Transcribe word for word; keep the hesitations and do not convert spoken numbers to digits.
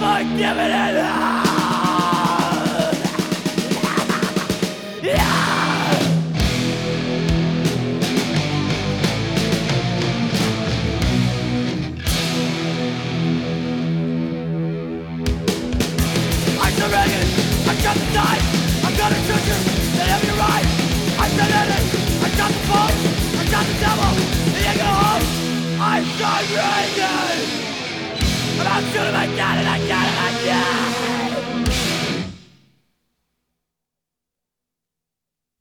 forgiven and I surrendered, I got the knife, I'm gonna shoot you, then have you right. I surrendered, I got the phone, I got the devil, and you go home. I surrendered, and I'm shooting my gun and I